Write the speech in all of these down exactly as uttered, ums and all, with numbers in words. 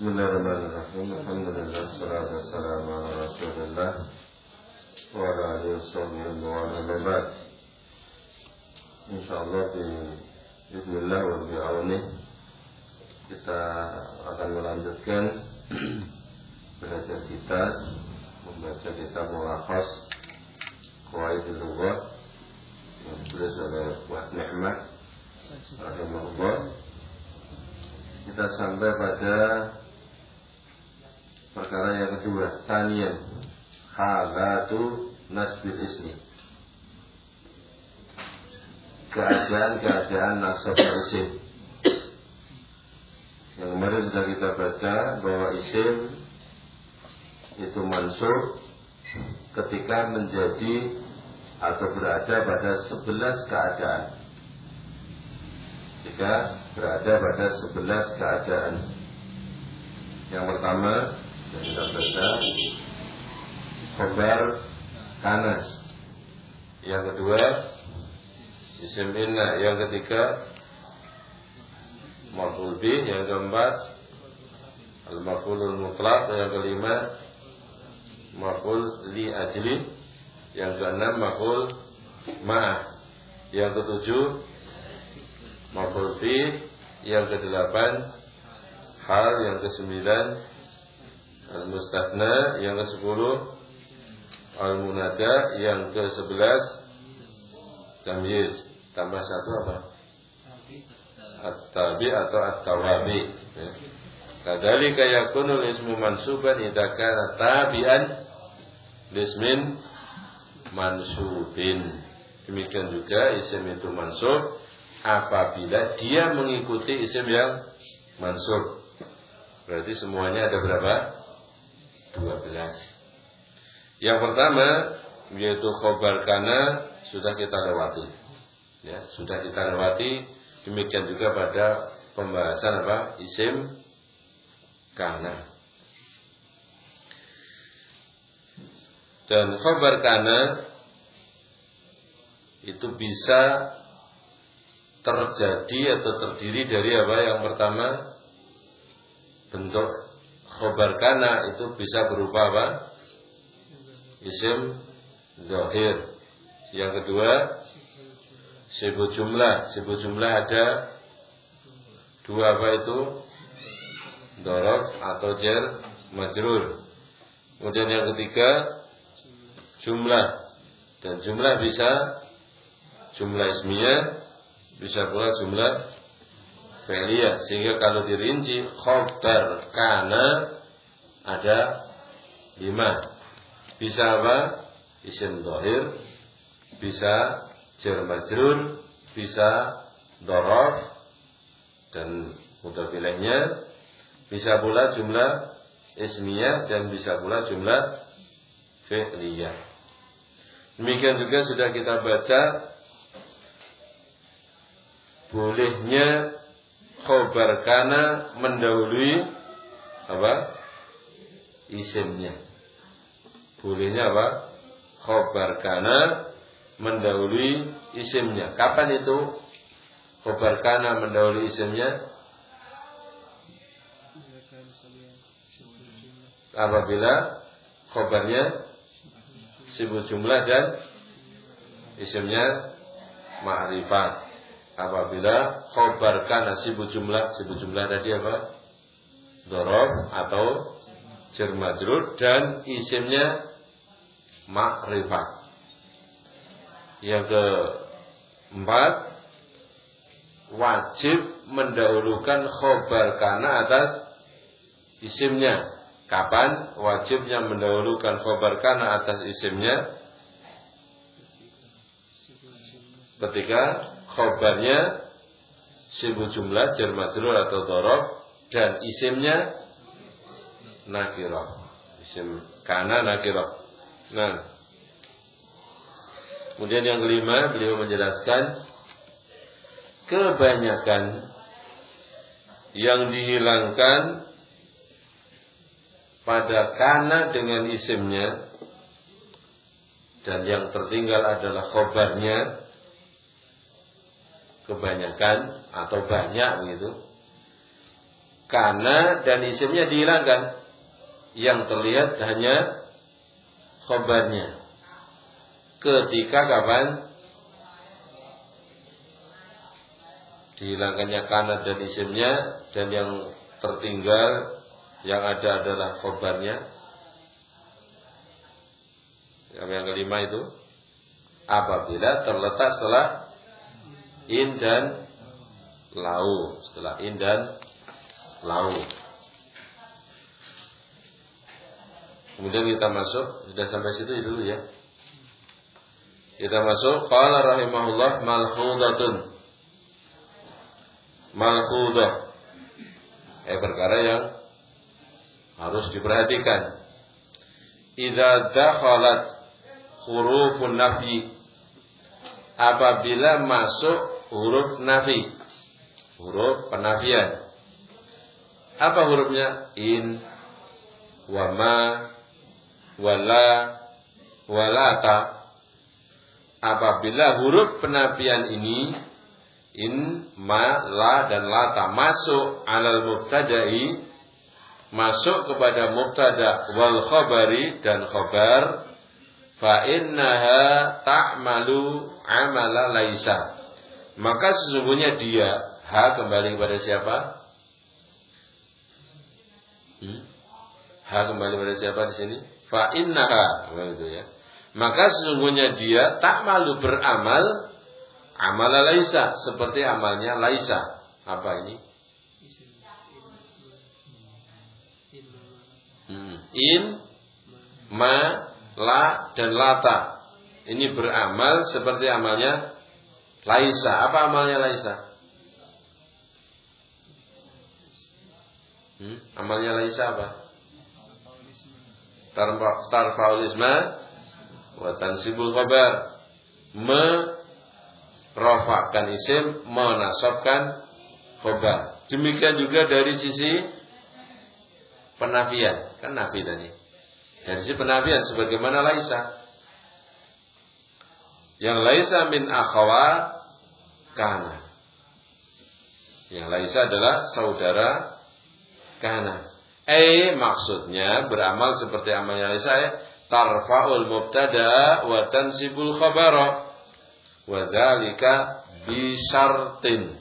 Bismillahirrahmanirrahim. Alhamdulillah, salatu wassalamu ala Rasulillah wa ala alihi washabbihi wa man Insyaallah bi bismillah wa bi aunih kita akan melanjutkan belajar kita membaca kitab Mulakhas Qawaidul Lughah yang ditulis oleh Wahid Ni'mat rahimahullah. Kita sampai pada perkara yang kedua, taniyan halatu nasbil ismi, keadaan-keadaan nasab isim. Yang kemarin sudah kita baca bahwa isim itu mansub ketika menjadi atau berada pada sebelas keadaan. Jika berada pada sebelas keadaan. Yang pertama yang kita baca khobar kana. Yang kedua isim inna. Yang ketiga maf'ul bih. Yang keempat al-maf'ulul mutlaq. Yang kelima maf'ul li ajli. Yang keenam maf'ul ma'ah. Yang ketujuh maf'ul fi. Yang kedelapan hal. Yang kesembilan al-mustathna. Yang kesepuluh al-munada. Yang kesebelas tamyiz. Tambah satu apa? At-tabi atau at-tawabi. Ya. Kadzalika yakunul ismu mansuban idza kana tabi'an lismin mansubin. Demikian juga isim itu mansub apabila dia mengikuti isim yang mansub. Berarti semuanya ada berapa? dua belas. Yang pertama yaitu khobar kana sudah kita lewati. Ya, sudah kita lewati. Demikian juga pada pembahasan apa? Isim kana. Dan khobar kana itu bisa terjadi atau terdiri dari apa? Yang pertama, bentuk khobar kana itu bisa berupa apa? Isim zahir. Yang kedua, sibuk jumlah. Sibuk jumlah ada dua, apa itu? Dorof atau jar majrur. Kemudian yang ketiga, jumlah. Dan jumlah bisa jumlah ismiyah, bisa pula jumlah fi'liyah. Sehingga kalau dirinci khobar kana ada lima. Bisa apa? Isim dhahir, bisa jar majrur, bisa dhorof dan mudhaf ilaihnya, bisa pula jumlah ismiyah dan bisa pula jumlah fi'liyah. Demikian juga sudah kita baca bolehnya khobar kana mendahului apa? Isimnya. Bolehnya apa? Khobar kana mendahului isimnya. Kapan itu khobar kana mendahului isimnya? Apabila khobarnya sibuk jumlah dan isimnya ma'rifat. Apabila khobar kana sibuk jumlah, sibuk jumlah tadi apa? Dhorof atau jar majrur dan isimnya ma'rifat. Yang keempat, wajib mendahulukan khobar kana atas isimnya. Kapan wajibnya mendahulukan khobar kana atas isimnya? Ketika khobarnya sibuk jumlah, jar majrur atau dhorof dan isimnya nakirah. Isim kana nakirah. Nah, kemudian yang kelima, beliau menjelaskan kebanyakan yang dihilangkan pada kana dengan isimnya dan yang tertinggal adalah khobarnya, kebanyakan atau banyak gitu. Kana dan isimnya dihilangkan. Yang terlihat hanya khobarnya. Ketika kapan dihilangkannya kana dan isimnya, dan yang tertinggal yang ada adalah khobarnya. Yang kelima itu apabila terletak setelah in dan lau, setelah in dan lau. Kemudian kita masuk, sudah sampai situ dulu ya. Kita masuk, qala rahimahullah malhudatun. Malhudah. Eh perkara yang harus diperhatikan. Idza dakhalat hurufun nafi, apabila masuk huruf nafi, huruf penafian. Apa hurufnya? In, wama, wala, walata. Apabila huruf penafian ini in, ma, la dan lata masuk alal mubtada'i, masuk kepada mubtada wal khabari dan khabar, fa innaha ta'malu amala laisa. Maka sesungguhnya dia, ha kembali kepada siapa? Hmm? Ha kembali kepada siapa di sini? Fa innaha, begitu ya. Maka sesungguhnya dia ta'malu beramal amala laisa, seperti amalnya laisa. Apa ini? Hmm. In, ma, la dan lata. Ini beramal seperti amalnya laisa. Apa amalnya laisa? Hmm? Amalnya laisa apa? Tarfa'ul isma wa tansibul khabar. Merofakkan isim, menasabkan khabar. Demikian juga dari sisi penafian. Kan nafi tadi. Dari sisi penafian sebagaimana laisa. Yang laisa min akhawa kana. Yang laisa adalah saudara kana. Eh maksudnya beramal seperti amalnya laisa, tarfa'ul mubtada wa tansibul khabara. Wa dzalika bi syartin.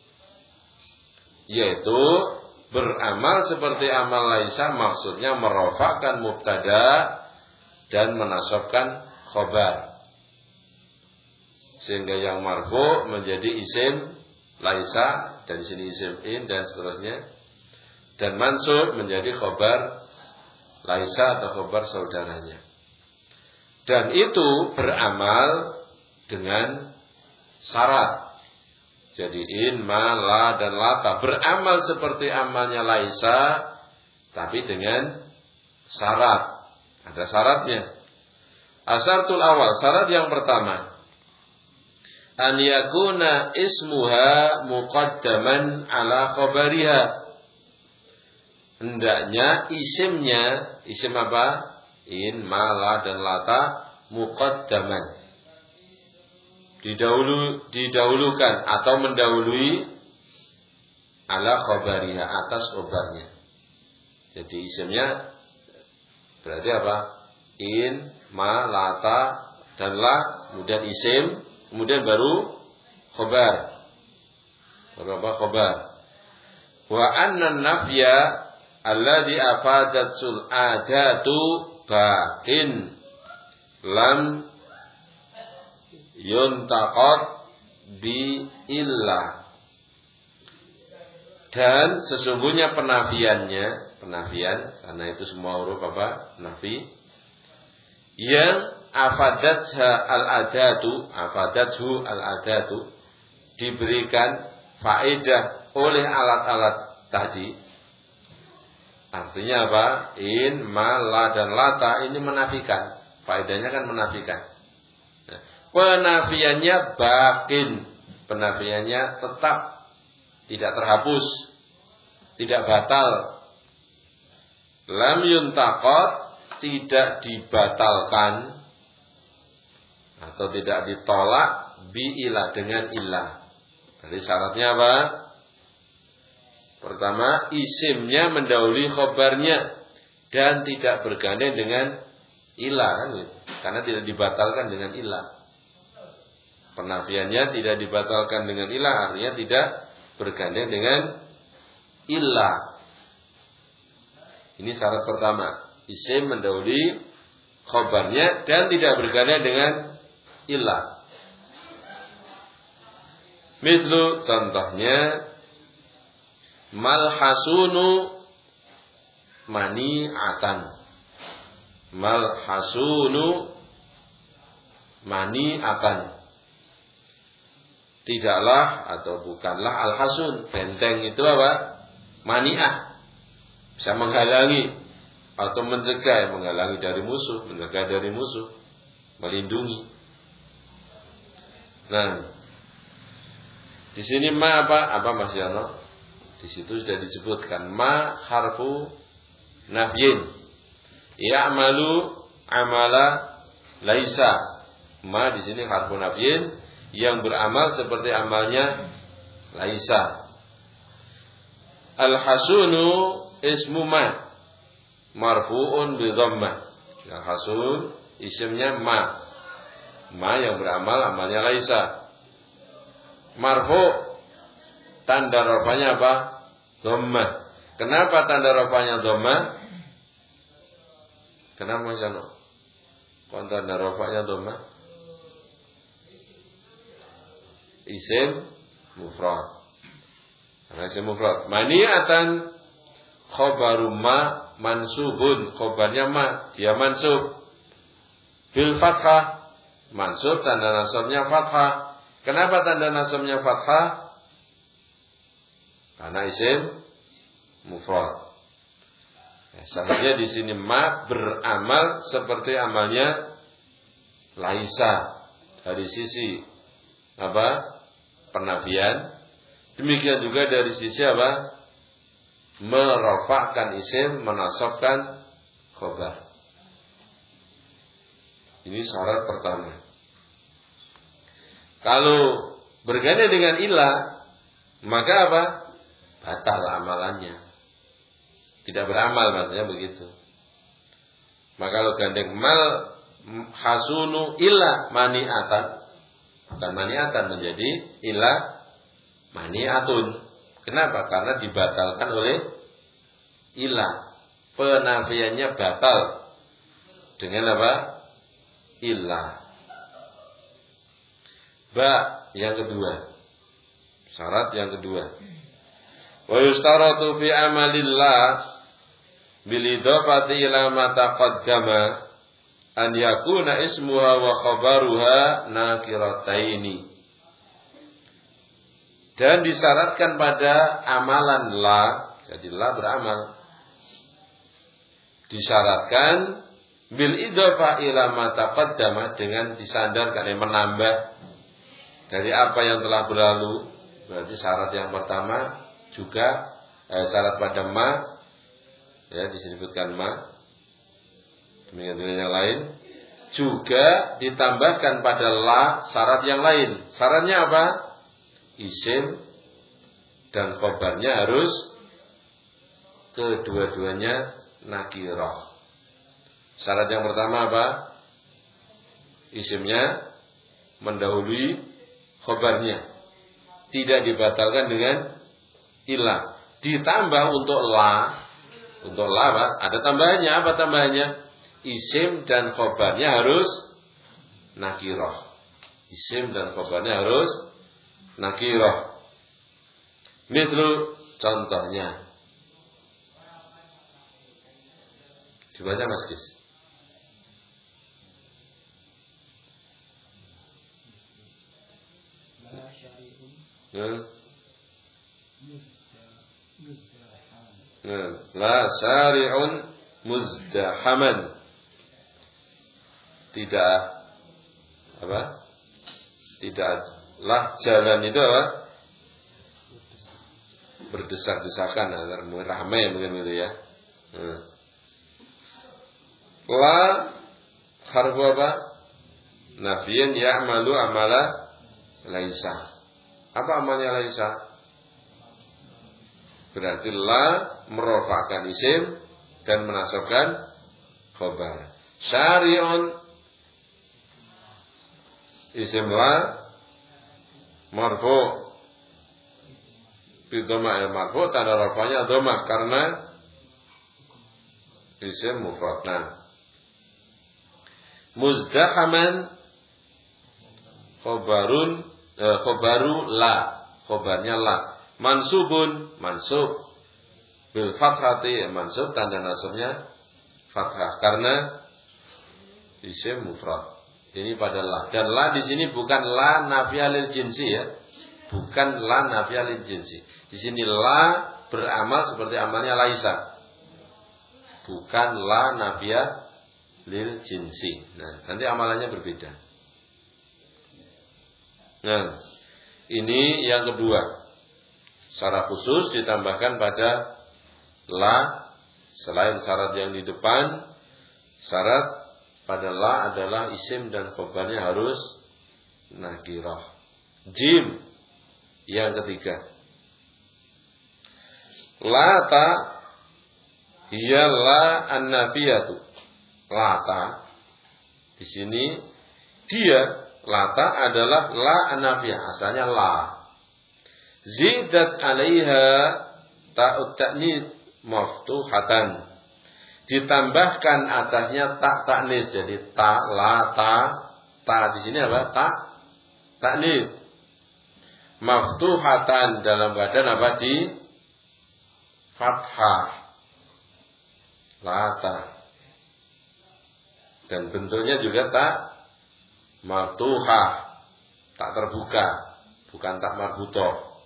Yaitu beramal seperti amal laisa maksudnya merofakkan mubtada dan menasabkan khabar. Sehingga yang marfu menjadi isim laisa, dan sini isim in dan seterusnya. Dan mansub menjadi khabar laisa atau khabar saudaranya. Dan itu beramal dengan syarat. Jadi in, ma, la dan lata beramal seperti amalnya laisa, tapi dengan syarat. Ada syaratnya. Asyaratul awal, syarat yang pertama, an yakuna ismuha muqaddaman ala khabariha. Hendaknya isimnya, isim apa? In, ma, la dan lata muqaddaman, didahulu didahulukan atau mendahului ala khabariha, atas khabarnya. Jadi isimnya berarti apa? In, ma, lata dan la, kemudian isim, kemudian baru khabar. Baru apa? Khabar. Wa anna nafya alladhi afadat sul adatu baqin lam yuntaqad bi illah. Dan sesungguhnya penafiannya, penafian karena itu semua huruf apa? Nafi. Yang afadatha al-adatu, afadathu al-adatu, diberikan faedah oleh alat-alat tadi. Artinya apa? In, ma, la dan lata ini menafikan. Faedahnya kan menafikan. Nah, penafiannya bakin, penafiannya tetap, tidak terhapus, tidak batal. Lam yuntaqad, tidak dibatalkan atau tidak ditolak bi ilah, dengan ilah. Jadi syaratnya apa? Pertama, isimnya mendahului khobarnya dan tidak bergandeng dengan ilah, kan gitu. Karena tidak dibatalkan dengan ilah. Penafiannya tidak dibatalkan dengan ilah, artinya tidak bergandeng dengan ilah. Ini syarat pertama. Isim mendahului khobarnya dan tidak bergandeng dengan ilah. Mislu, contohnya, malhasunu mani'atan. Malhasunu mani'atan. Tidaklah atau bukanlah al-hasun. Benteng itu apa? Mani'ah. Bisa menghalangi atau mencegah, menghalangi dari musuh, mencegah dari musuh, melindungi. Nah, di sini ma apa? Apa Mas Yono? Di situ sudah disebutkan ma harfu nafyin. Ya'malu amala laisa. Ma di sini harfu nafyin yang beramal seperti amalnya laisa. Al-hasunu ismu ma marfu'un bi dhammah. Yang hasun isimnya ma. Ma yang beramal amalnya laisa. Marfu' tanda rafanya apa? Dhammah. Kenapa tanda rafanya dhammah? Kenapa Mas Jano? Kok tanda rafanya dhammah? Isim mufrad. Karena isim mufrad. Mani'atan khobaru ma mansubun. Khobarnya ma, dia mansub. Bil fathah. Mansub tanda nasabnya fathah. Kenapa tanda nasabnya fathah? Karena isim mufrad. Ya, seharusnya di sini ma beramal seperti amalnya laisa dari sisi apa? Penafian. Demikian juga dari sisi apa? Merafa'kan isim, menasabkan khobar. Ini syarat pertama. Kalau bergandeng dengan ilah, maka apa? Batal amalannya. Tidak beramal maksudnya begitu. Maka kalau gandeng mal hasunu ilah mani'atan, bukan mani'atan, menjadi ilah mani'atun. Kenapa? Karena dibatalkan oleh ilah. Penafiannya batal dengan apa? Ilah. Ba yang kedua. Syarat yang kedua. Wa yustaratu fi amalillah bil idafati ila ma taqaddama an yakuna ismuha wa khabaruha nakirataini. Dan disyaratkan pada amalan la, jadi la beramal. Disyaratkan bil idafah ila ma taqaddama, dengan disandarkan, yang menambah dari apa yang telah berlalu. Berarti syarat yang pertama juga eh, syarat pada ma, ya disebutkan ma. Demikian juga yang lain juga ditambahkan pada la syarat yang lain. Syaratnya apa? Isim dan khobarnya harus kedua-duanya nakirah. Syarat yang pertama apa? Isimnya mendahului khobarnya, tidak dibatalkan dengan ilah. Ditambah untuk la, untuk la apa? Ada tambahannya. Apa tambahannya? Isim dan khobarnya harus nakirah. Isim dan khobarnya harus nakirah. Mislu, contohnya. Dibaca Mas Kis. Hmm. Hmm. La syari'un muzdahaman. Tidak apa? Tidak lah jalan itu apa? Berdesak-desakan, ramai mungkin gitu ya. Hmm. La harfu apa? Nafiyan ya'malu amala laisa. Apa amalnya laisa? Berarti la merofakkan isim dan menasabkan khobar. Syari'un isim la marfu bidoma ya marfu tanda rafanya doma karena isim mufrad. Nah, muzdahaman khobarun eh, khobaru la, khobarnya la. Mansubun mansub bil fathati mansub tanda nasabnya fathah karena isim mufrad. Ini pada la. Dan la di sini bukan la nafiyah lil jinsi ya. Bukan la nafiyah lil jinsi. Di sini la beramal seperti amalnya laisa. Bukan la nafiyah lil jinsi. Nah, nanti amalannya berbeda. Nah, ini yang kedua. Secara khusus ditambahkan pada la selain syarat yang di depan, syarat pada la adalah isim dan khobarnya harus nakirah. Jim yang ketiga. Lata hiya la an-nafiyatu. Lata di sini dia lata adalah la an-nafiyah, asalnya la. Zidat 'alaiha ta'ut ta'nits maftuhatan. Ditambahkan atasnya tak taknis, jadi ta la ta ta di sini apa ta taknis maftuhatan dalam keadaan apa di fathah lata dan bentuknya juga tak maftuhah tak terbuka bukan tak marbutoh.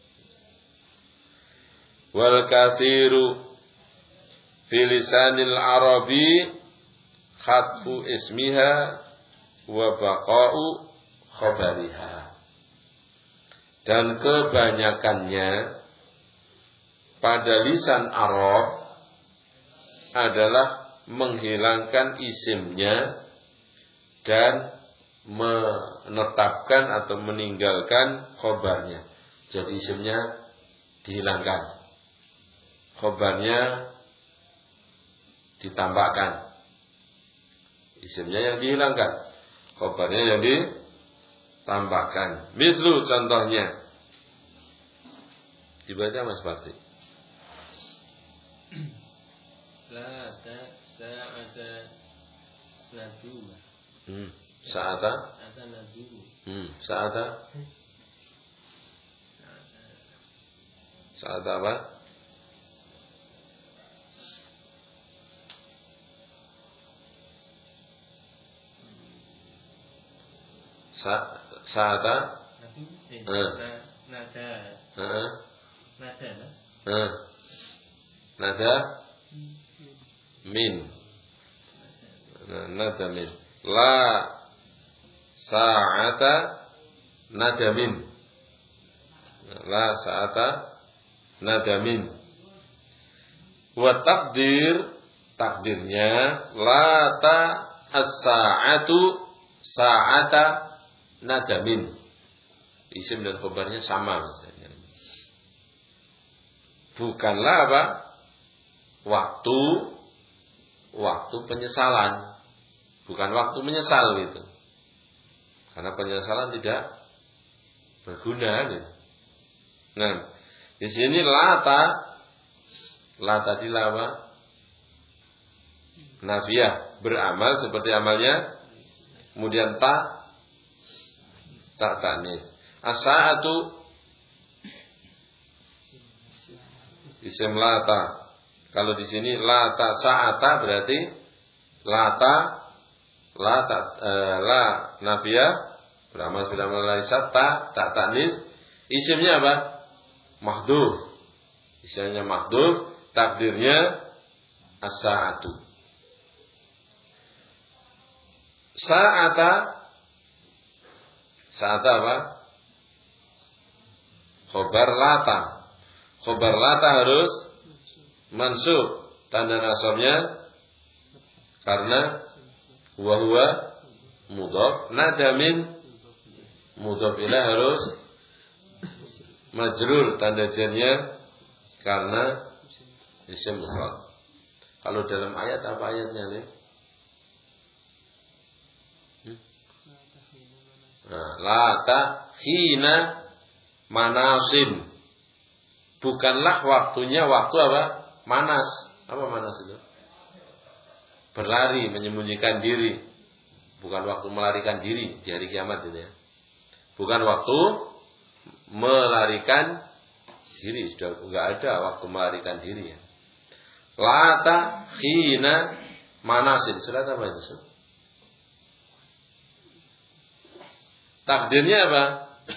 Wal kathiru Filisanil Arabi khatfu ismiha wa baqa'u khabariha. Dan kebanyakannya pada lisan Arab adalah menghilangkan isimnya dan menetapkan atau meninggalkan khobarnya. Jadi isimnya dihilangkan, khobarnya ditambahkan, isimnya yang dihilangkan, khobarnya yang ditambahkan. Mislu contohnya, dibaca Mas Fatih. La ta sa'ata nadu. Hmm, sa'ata. Sa'ata nadu. Hmm, sa'ata. Sa'ata apa? Sa Sa'ata nada nada Heeh. nada Heeh. Nada min. Nada min. La sa'ata nada min. La sa'ata nada min. Wa takdir, takdirnya la ta as-sa'atu sa'ata nadamin. Isim dan khobarnya sama misalnya. Bukanlah apa? Waktu waktu penyesalan. Bukan waktu menyesal gitu. Karena penyesalan tidak berguna gitu. Nah, di sini lata lata di lama nafiyah beramal seperti amalnya. Kemudian ta tak taknis. As-sa'atu isim lata. Kalau di sini lata sa'ata berarti lata lata eh, la nafiyah beramal sudah mulai ta tak taknis. Isimnya apa? Mahdhuf. Isimnya mahdhuf, takdirnya as-sa'atu. Sa'ata Sa'ata apa? Khobar lata. Khobar lata harus mansub. Tanda nasabnya karena huwa huwa mudhaf. Nada min mudhaf ilaih harus majrur. Tanda jarnya Karena isim mufrad. Kalau dalam ayat apa ayatnya nih? Hmm? Nah, la tahina manasin. Bukanlah waktunya waktu apa? Manas. Apa manas itu? Berlari, menyembunyikan diri. Bukan waktu melarikan diri di hari kiamat ini ya. Bukan waktu melarikan diri. Sudah enggak ada waktu melarikan diri ya. Lata khina manasin. Surat apa itu? Takdirnya apa?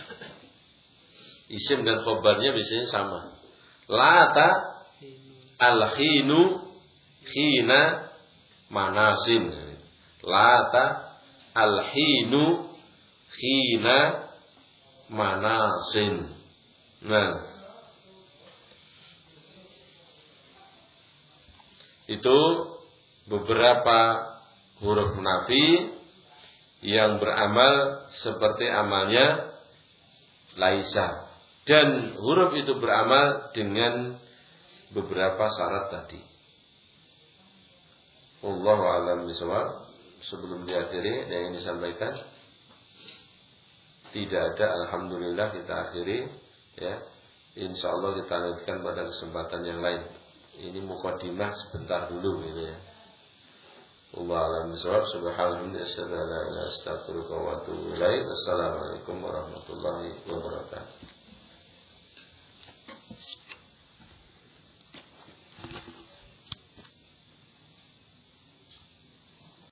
Isim dan khobarnya biasanya sama. Lata al-khinu khina manasin. Lata al-khinu khina manasin. Nah, itu beberapa huruf nafi yang beramal seperti amalnya laisa. Dan huruf itu beramal dengan beberapa syarat tadi. Wallahu a'lam bishawab. Sebelum diakhiri, ada yang disampaikan? Tidak ada, alhamdulillah kita akhiri ya. Insyaallah kita lanjutkan pada kesempatan yang lain. Ini mukadimah sebentar dulu gitu ya. Wallahu a'lam bishawab. Subhanallah, asyhadu an la ilaha illa anta, astaghfiruka wa atubu ilaik. Assalamualaikum warahmatullahi wabarakatuh.